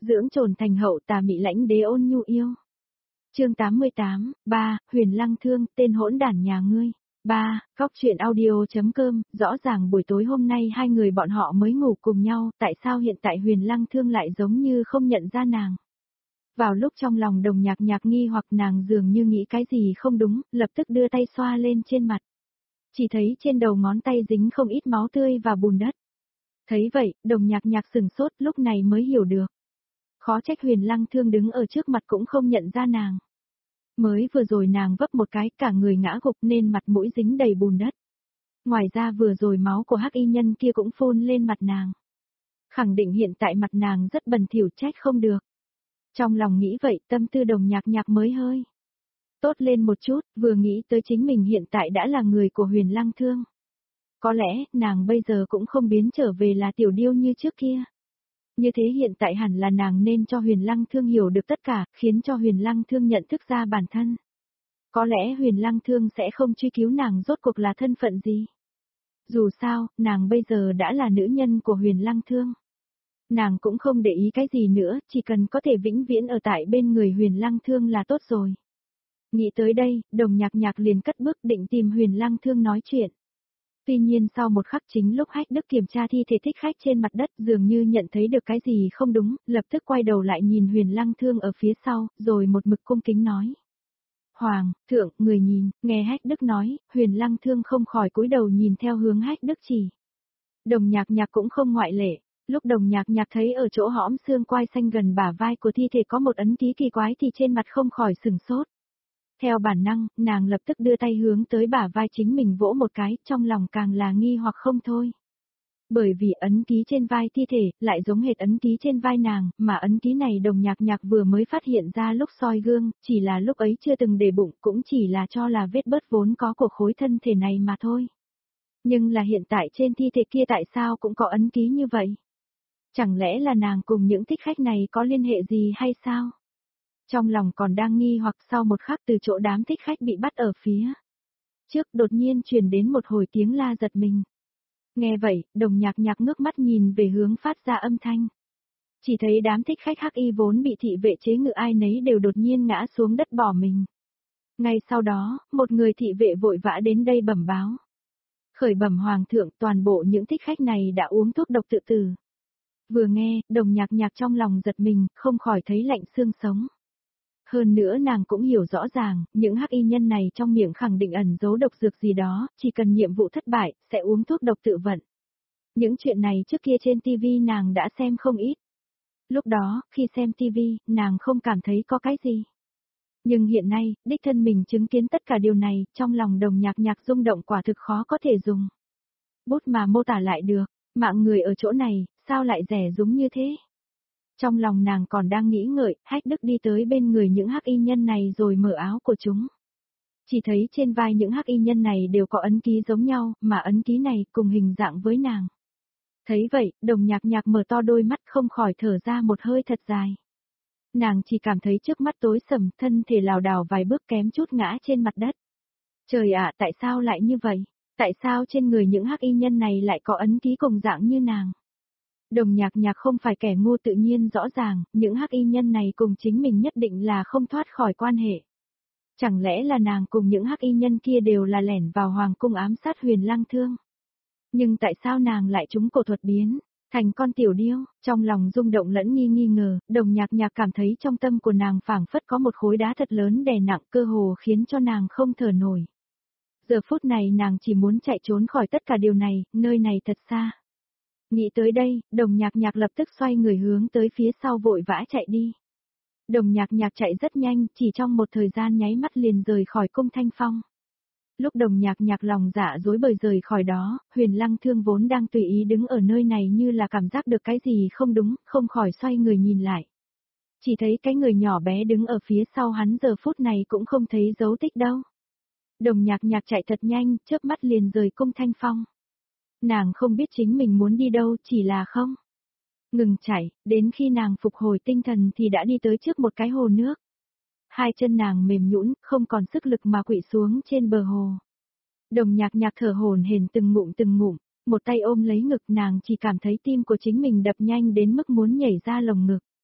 dưỡng trồn thành hậu tà mị lãnh đế ôn nhu yêu. Chương 88, 3, Huyền Lăng Thương, tên hỗn đản nhà ngươi. 3, Góc truyện audio.com, rõ ràng buổi tối hôm nay hai người bọn họ mới ngủ cùng nhau, tại sao hiện tại Huyền Lăng Thương lại giống như không nhận ra nàng. Vào lúc trong lòng Đồng Nhạc Nhạc nghi hoặc nàng dường như nghĩ cái gì không đúng, lập tức đưa tay xoa lên trên mặt. Chỉ thấy trên đầu ngón tay dính không ít máu tươi và bùn đất. Thấy vậy, Đồng Nhạc Nhạc sừng sốt lúc này mới hiểu được. Khó trách Huyền Lăng Thương đứng ở trước mặt cũng không nhận ra nàng. Mới vừa rồi nàng vấp một cái cả người ngã gục nên mặt mũi dính đầy bùn đất. Ngoài ra vừa rồi máu của hắc y nhân kia cũng phun lên mặt nàng. Khẳng định hiện tại mặt nàng rất bẩn thỉu trách không được. Trong lòng nghĩ vậy tâm tư Đồng Nhạc Nhạc mới hơi tốt lên một chút, vừa nghĩ tới chính mình hiện tại đã là người của Huyền Lăng Thương. Có lẽ nàng bây giờ cũng không biến trở về là tiểu điêu như trước kia. Như thế hiện tại hẳn là nàng nên cho Huyền Lăng Thương hiểu được tất cả, khiến cho Huyền Lăng Thương nhận thức ra bản thân. Có lẽ Huyền Lăng Thương sẽ không truy cứu nàng rốt cuộc là thân phận gì. Dù sao, nàng bây giờ đã là nữ nhân của Huyền Lăng Thương. Nàng cũng không để ý cái gì nữa, chỉ cần có thể vĩnh viễn ở tại bên người Huyền Lăng Thương là tốt rồi. Nghĩ tới đây, Đồng Nhạc Nhạc liền cất bước định tìm Huyền Lăng Thương nói chuyện. Tuy nhiên sau một khắc chính lúc Hách Đức kiểm tra thi thể thích khách trên mặt đất dường như nhận thấy được cái gì không đúng, lập tức quay đầu lại nhìn Huyền Lăng Thương ở phía sau, rồi một mực cung kính nói. Hoàng, thượng, người nhìn, nghe Hách Đức nói, Huyền Lăng Thương không khỏi cúi đầu nhìn theo hướng Hách Đức chỉ. Đồng Nhạc Nhạc cũng không ngoại lệ, lúc Đồng Nhạc Nhạc thấy ở chỗ hõm xương quai xanh gần bả vai của thi thể có một ấn ký kỳ quái thì trên mặt không khỏi sửng sốt. Theo bản năng, nàng lập tức đưa tay hướng tới bả vai chính mình vỗ một cái, trong lòng càng là nghi hoặc không thôi. Bởi vì ấn ký trên vai thi thể, lại giống hệt ấn ký trên vai nàng, mà ấn ký này Đồng Nhạc Nhạc vừa mới phát hiện ra lúc soi gương, chỉ là lúc ấy chưa từng để bụng, cũng chỉ là cho là vết bớt vốn có của khối thân thể này mà thôi. Nhưng là hiện tại trên thi thể kia tại sao cũng có ấn ký như vậy? Chẳng lẽ là nàng cùng những thích khách này có liên hệ gì hay sao? Trong lòng còn đang nghi hoặc sau một khắc từ chỗ đám thích khách bị bắt ở phía trước đột nhiên truyền đến một hồi tiếng la giật mình. Nghe vậy, Đồng Nhạc Nhạc ngước mắt nhìn về hướng phát ra âm thanh. Chỉ thấy đám thích khách hắc y vốn bị thị vệ chế ngự ai nấy đều đột nhiên ngã xuống đất bỏ mình. Ngay sau đó, một người thị vệ vội vã đến đây bẩm báo. Khởi bẩm hoàng thượng, toàn bộ những thích khách này đã uống thuốc độc tự tử. Vừa nghe, Đồng Nhạc Nhạc trong lòng giật mình, không khỏi thấy lạnh xương sống. Hơn nữa nàng cũng hiểu rõ ràng, những hắc y nhân này trong miệng khẳng định ẩn giấu độc dược gì đó, chỉ cần nhiệm vụ thất bại, sẽ uống thuốc độc tự vận. Những chuyện này trước kia trên TV nàng đã xem không ít. Lúc đó, khi xem TV, nàng không cảm thấy có cái gì. Nhưng hiện nay, đích thân mình chứng kiến tất cả điều này, trong lòng Đồng Nhạc Nhạc rung động quả thực khó có thể dùng bút mà mô tả lại được, mạng người ở chỗ này, sao lại rẻ rúng như thế? Trong lòng nàng còn đang nghĩ ngợi, Hách Đức đi tới bên người những hắc y nhân này rồi mở áo của chúng. Chỉ thấy trên vai những hắc y nhân này đều có ấn ký giống nhau, mà ấn ký này cùng hình dạng với nàng. Thấy vậy, Đồng Nhạc Nhạc mở to đôi mắt không khỏi thở ra một hơi thật dài. Nàng chỉ cảm thấy trước mắt tối sầm, thân thể lảo đảo vài bước kém chút ngã trên mặt đất. Trời ạ, tại sao lại như vậy? Tại sao trên người những hắc y nhân này lại có ấn ký cùng dạng như nàng? Đồng Nhạc Nhạc không phải kẻ ngu tự nhiên rõ ràng, những hắc y nhân này cùng chính mình nhất định là không thoát khỏi quan hệ. Chẳng lẽ là nàng cùng những hắc y nhân kia đều là lẻn vào hoàng cung ám sát Huyền Lăng Thương? Nhưng tại sao nàng lại trúng cổ thuật biến thành con tiểu điêu? Trong lòng rung động lẫn nghi ngờ, Đồng Nhạc Nhạc cảm thấy trong tâm của nàng phảng phất có một khối đá thật lớn đè nặng cơ hồ khiến cho nàng không thở nổi. Giờ phút này nàng chỉ muốn chạy trốn khỏi tất cả điều này, nơi này thật xa. Nghĩ tới đây, Đồng Nhạc Nhạc lập tức xoay người hướng tới phía sau vội vã chạy đi. Đồng Nhạc Nhạc chạy rất nhanh, chỉ trong một thời gian nháy mắt liền rời khỏi cung Thanh Phong. Lúc Đồng Nhạc Nhạc lòng dạ dối bời rời khỏi đó, Huyền Lăng Thương vốn đang tùy ý đứng ở nơi này như là cảm giác được cái gì không đúng, không khỏi xoay người nhìn lại. Chỉ thấy cái người nhỏ bé đứng ở phía sau hắn giờ phút này cũng không thấy dấu tích đâu. Đồng Nhạc Nhạc chạy thật nhanh, chớp mắt liền rời cung Thanh Phong. Nàng không biết chính mình muốn đi đâu, chỉ là không ngừng chạy, đến khi nàng phục hồi tinh thần thì đã đi tới trước một cái hồ nước. Hai chân nàng mềm nhũn, không còn sức lực mà quỵ xuống trên bờ hồ. Đồng Nhạc Nhạc thở hổn hển từng ngụm, một tay ôm lấy ngực, nàng chỉ cảm thấy tim của chính mình đập nhanh đến mức muốn nhảy ra lồng ngực.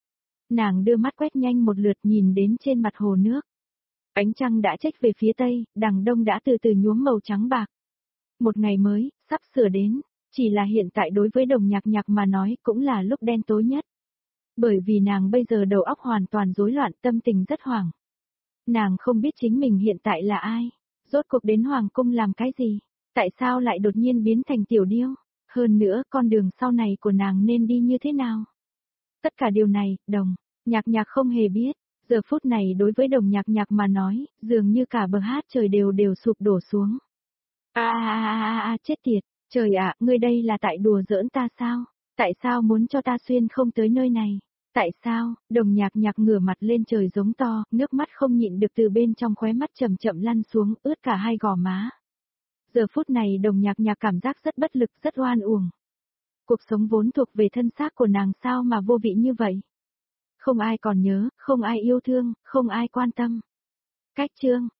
Nàng đưa mắt quét nhanh một lượt nhìn đến trên mặt hồ nước. Ánh trăng đã chếch về phía tây, đằng đông đã từ từ nhuốm màu trắng bạc. Một ngày mới, sắp sửa đến, chỉ là hiện tại đối với Đồng Nhạc Nhạc mà nói cũng là lúc đen tối nhất. Bởi vì nàng bây giờ đầu óc hoàn toàn rối loạn, tâm tình rất hoảng. Nàng không biết chính mình hiện tại là ai, rốt cuộc đến Hoàng cung làm cái gì, tại sao lại đột nhiên biến thành tiểu điêu, hơn nữa con đường sau này của nàng nên đi như thế nào. Tất cả điều này, Đồng Nhạc Nhạc không hề biết, giờ phút này đối với Đồng Nhạc Nhạc mà nói, dường như cả bờ hát trời đều sụp đổ xuống. Chết tiệt, trời ạ, ngươi đây là tại đùa giỡn ta sao? Tại sao muốn cho ta xuyên không tới nơi này? Tại sao? Đồng Nhạc Nhạc ngửa mặt lên trời giống to, nước mắt không nhịn được từ bên trong khóe mắt chậm chậm lăn xuống, ướt cả hai gò má. Giờ phút này Đồng Nhạc Nhạc cảm giác rất bất lực, rất oan uổng. Cuộc sống vốn thuộc về thân xác của nàng sao mà vô vị như vậy? Không ai còn nhớ, không ai yêu thương, không ai quan tâm. Cách chương